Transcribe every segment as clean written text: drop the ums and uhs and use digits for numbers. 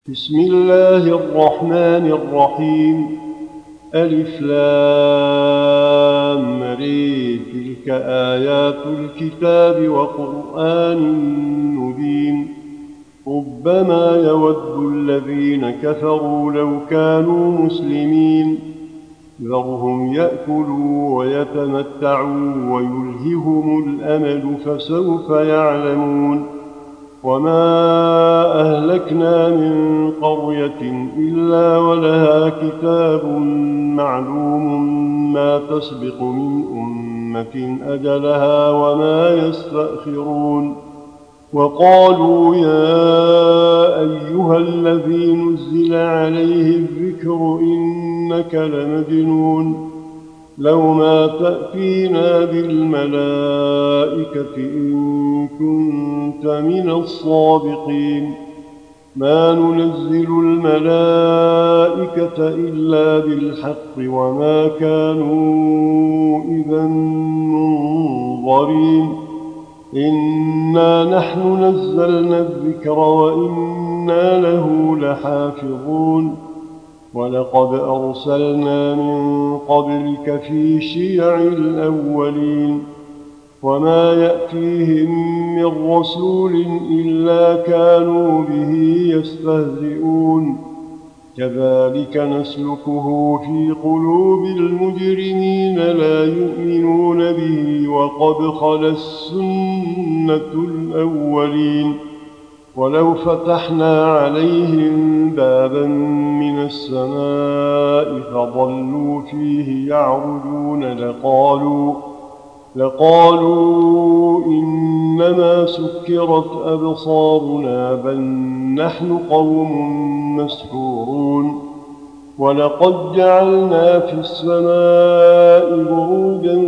بسم الله الرحمن الرحيم. ألف لام ر تلك آيات الكتاب وقرآن مبين. ربما يود الذين كفروا لو كانوا مسلمين ذرهم يأكلوا ويتمتعوا ويلههم الأمل فسوف يعلمون. وما أهلكنا من قرية إلا ولها كتاب معلوم ما تسبق من أمة أجلها وما يستأخرون. وقالوا يا أيها الذي نزل عليه الذكر إنك لمجنون لو ما تأتينا بالملائكة إن كنت من الصادقين. ما ننزل الملائكة إلا بالحق وما كانوا إذا منظرين. إنا نحن نزلنا الذكر وإنا له لحافظون. ولقد أرسلنا من قبلك في شيع الأولين وما يأتيهم من رسول إلا كانوا به يستهزئون. كذلك نسلكه في قلوب المجرمين لا يؤمنون به وقد خلت سنة الأولين. ولو فتحنا عليهم بابا من السماء فظلوا فيه يعرجون لقالوا إنما سكرت أبصارنا بل نحن قوم مسحورون. ولقد جعلنا في السماء بروجا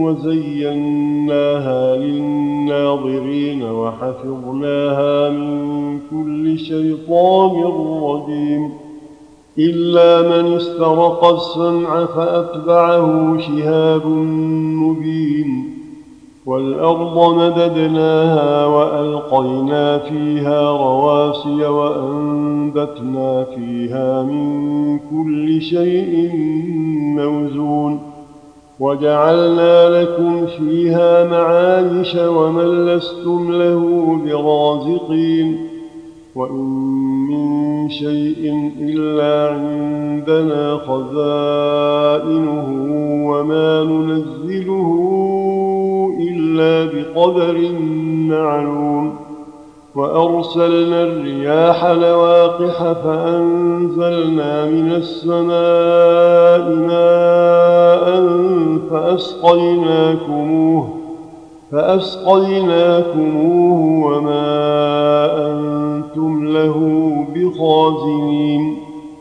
وزيناها للناظرين وحفظناها من كل شيطان رجيم إلا من استرق السمع فأتبعه شهاب مبين. والأرض مددناها وألقينا فيها رواسي وأنبتنا فيها من كل شيء موزون. وجعلنا لكم فيها معايش ومن لستم له برازقين. وإن من شيء إلا عندنا خزائنه وما ننزله إلا بقدر معلوم. وأرسلنا الرياح لواقح فأنزلنا من السماء ماء فأسقيناكموه وما أنتم له بخازنين.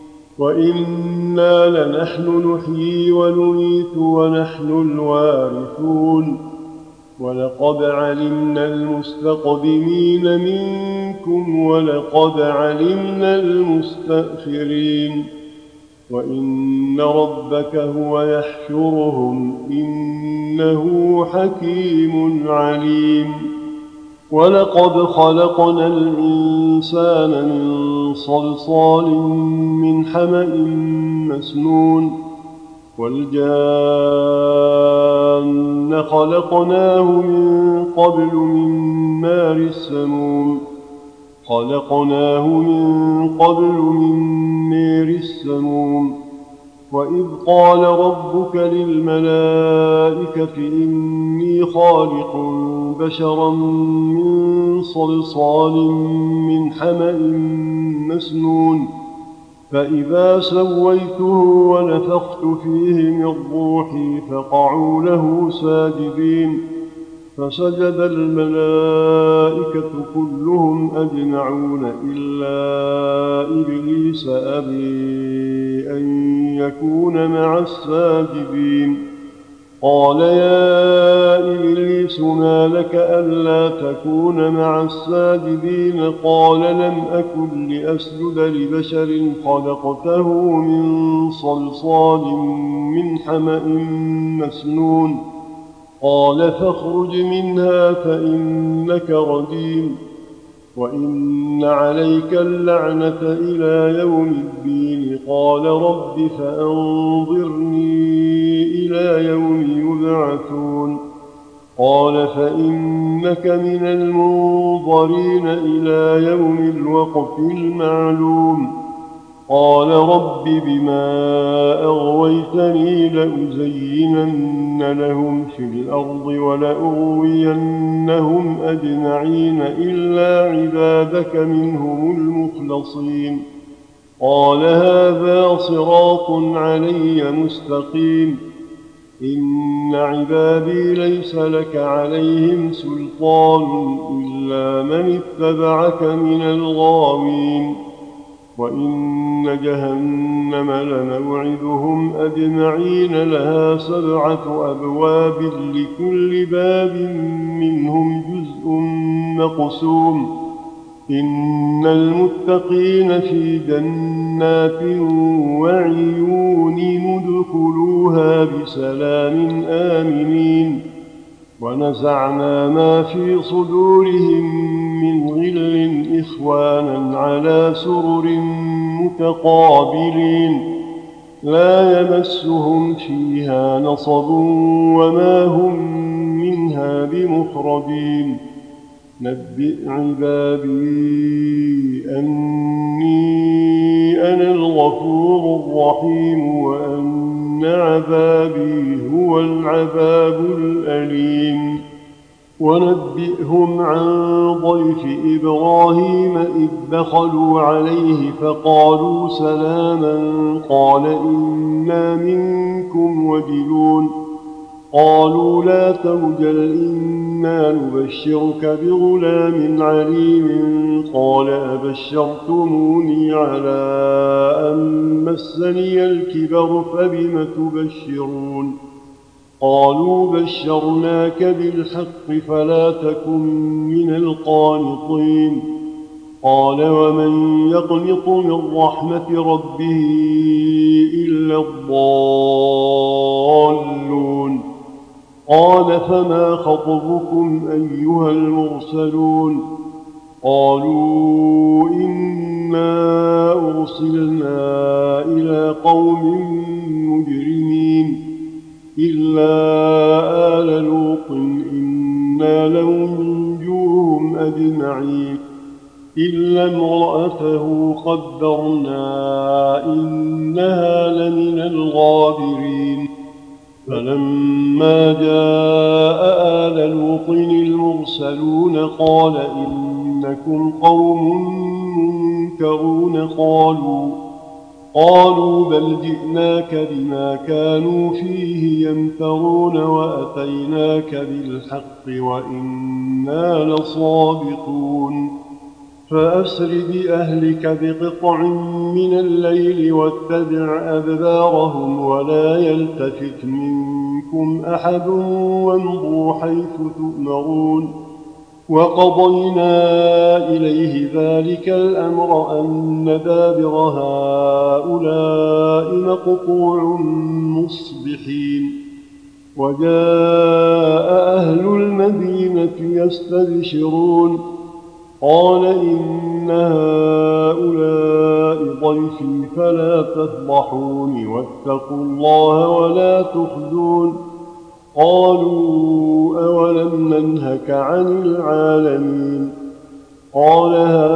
وإنا لنحن نحيي ونميت ونحن الوارثون. ولقد علمنا المستقدمين منكم ولقد علمنا المستأخرين. وإن ربك هو يحشرهم إنه حكيم عليم. ولقد خلقنا الإنسان من صلصال من حمأ مسنون. والجان خلقناه من قبل من نار السموم. وإذ قال ربك للملائكة إني خالق بشرا من صلصال من حمأ مسنون فإذا سويته ونفخت فيه من روحي فقعوا له ساجدين. فسجد الملائكة كلهم أجمعون إلا إبليس أبي أن يكون مع الساجدين. قال يا إبليس ما لك ألا تكون مع الساجدين؟ قال لم أكن لأسجد لبشر خلقته من صلصال من حمأ مسنون. قال فاخرج منها فإنك رجيم. وإن عليك اللعنة إلى يوم الدين. قال رب فأنظرني إلى يوم يبعثون. قال فإنك من المنظرين إلى يوم الوقت المعلوم. قال رب بما أغويتني لأزينن لهم في الأرض ولأغوينهم أجمعين إلا عبادك منهم المخلصين. قال هذا صراط علي مستقيم. إن عبادي ليس لك عليهم سلطان إلا من اتبعك من الغاوين. وإن جهنم لموعدهم أجمعين لها 7 أبواب لكل باب منهم جزء مقسوم. إن المتقين في جنات وعيون ادخلوها بسلام آمنين. ونزعنا ما في صدورهم من غل إخوانا على سرر متقابلين لا يمسهم فيها نصب وما هم منها بمخرجين. نبئ عبادي أني أنا الغفور الرحيم وأن عذابي هو العذاب الأليم. ونبئهم عن ضيف إبراهيم إذ دخلوا عليه فقالوا سلاما قال إنا منكم وجلون. قالوا لا توجل إنا نبشرك بغلام عليم. قال أبشرتموني على أن مسني الكبر فبم تبشرون. قالوا بشرناك بالحق فلا تكن من القانطين. قال ومن يقنط من رحمة ربه إلا الضالون. قال فما خطبكم أيها المرسلون؟ قالوا إنا أرسلنا إلى قوم مجرمين إلا آل لوط إنا لمنجوهم أجمعين إلا امرأته قدرنا إنها لمن الغابرين. فلما جاء آل لوط المرسلون قال إنكم قوم منكرون. قالوا بل جئناك بما كانوا فيه يمترون وأتيناك بالحق وإنا لصادقون. فأسر بأهلك بقطع من الليل واتبع أدبارهم ولا يلتفت منكم أحد وامضوا حيث تؤمرون. وقضينا إليه ذلك الأمر أن دابر هؤلاء مقطوع مصبحين. وجاء أهل المدينة يستبشرون. قال إن هؤلاء ضيفي فلا تفضحون واتقوا الله ولا تخزون. قالوا أولم ننهك عن العالمين؟ قال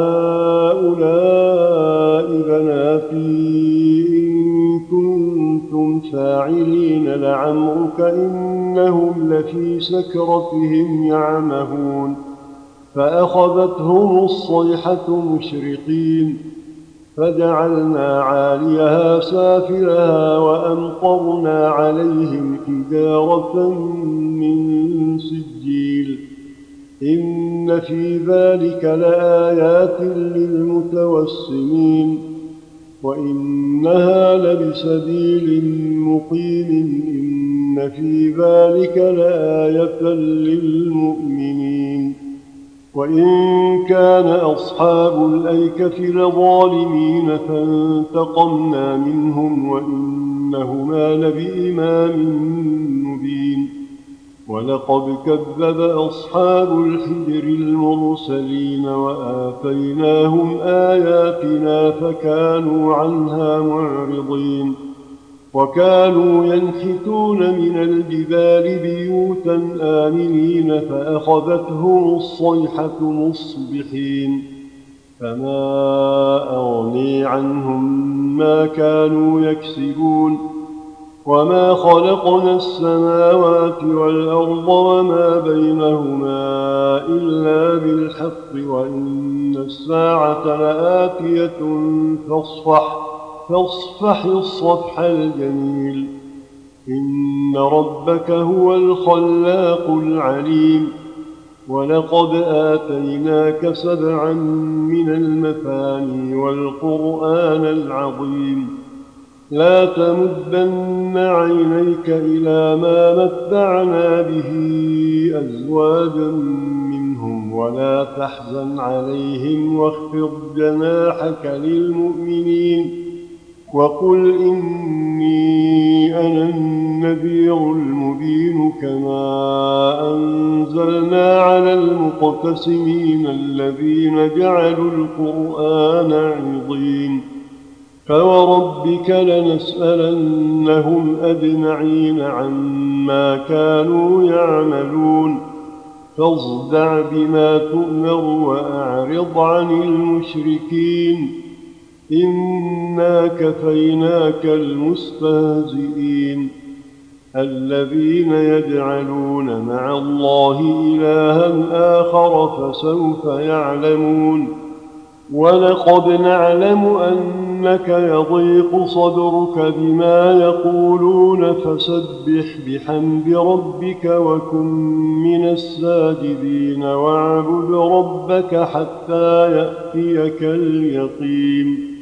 هؤلاء بناتي إن كنتم فاعلين لعمرك إنهم لفي سكرتهم يعمهون. فأخذتهم الصيحة مشرقين فجعلنا عاليها سافلها وأمطرنا عليهم حجارة من سجيل. إن في ذلك لآيات للمتوسمين وإنها لبسبيل مقيم. إن في ذلك لآية للمؤمنين. وإن كان أصحاب الأيكة لظالمين فانتقمنا منهم وإنهما لبإمام مبين. ولقد كذب أصحاب الحجر المرسلين وآتيناهم آياتنا فكانوا عنها معرضين وكانوا ينحتون من الجبال بيوتا آمنين فأخذتهم الصيحة مصبحين فما أغني عنهم ما كانوا يكسبون وما خلقنا السماوات والأرض وما بينهما إلا بالحق وإن الساعة لآتية فاصفح الصفح الجميل إن ربك هو الخلاق العليم ولقد آتيناك 7 من المثاني والقرآن العظيم لا تمدن عينيك إلى ما متعنا به أزواجا منهم ولا تحزن عليهم واخفض جناحك للمؤمنين وقل إني أنا النذير المبين كما أنزلنا على المقتسمين الذين جعلوا القرآن عضين فوربك لنسألنهم أجمعين عما كانوا يعملون فاصدع بما تؤمر وأعرض عن المشركين إنا كفيناك المستهزئين الذين يجعلون مع الله إلها آخر فسوف يعلمون ولقد نعلم أنك يضيق صدرك بما يقولون فسبح بحمد ربك وكن من الساجدين واعبد ربك حتى يأتيك اليقين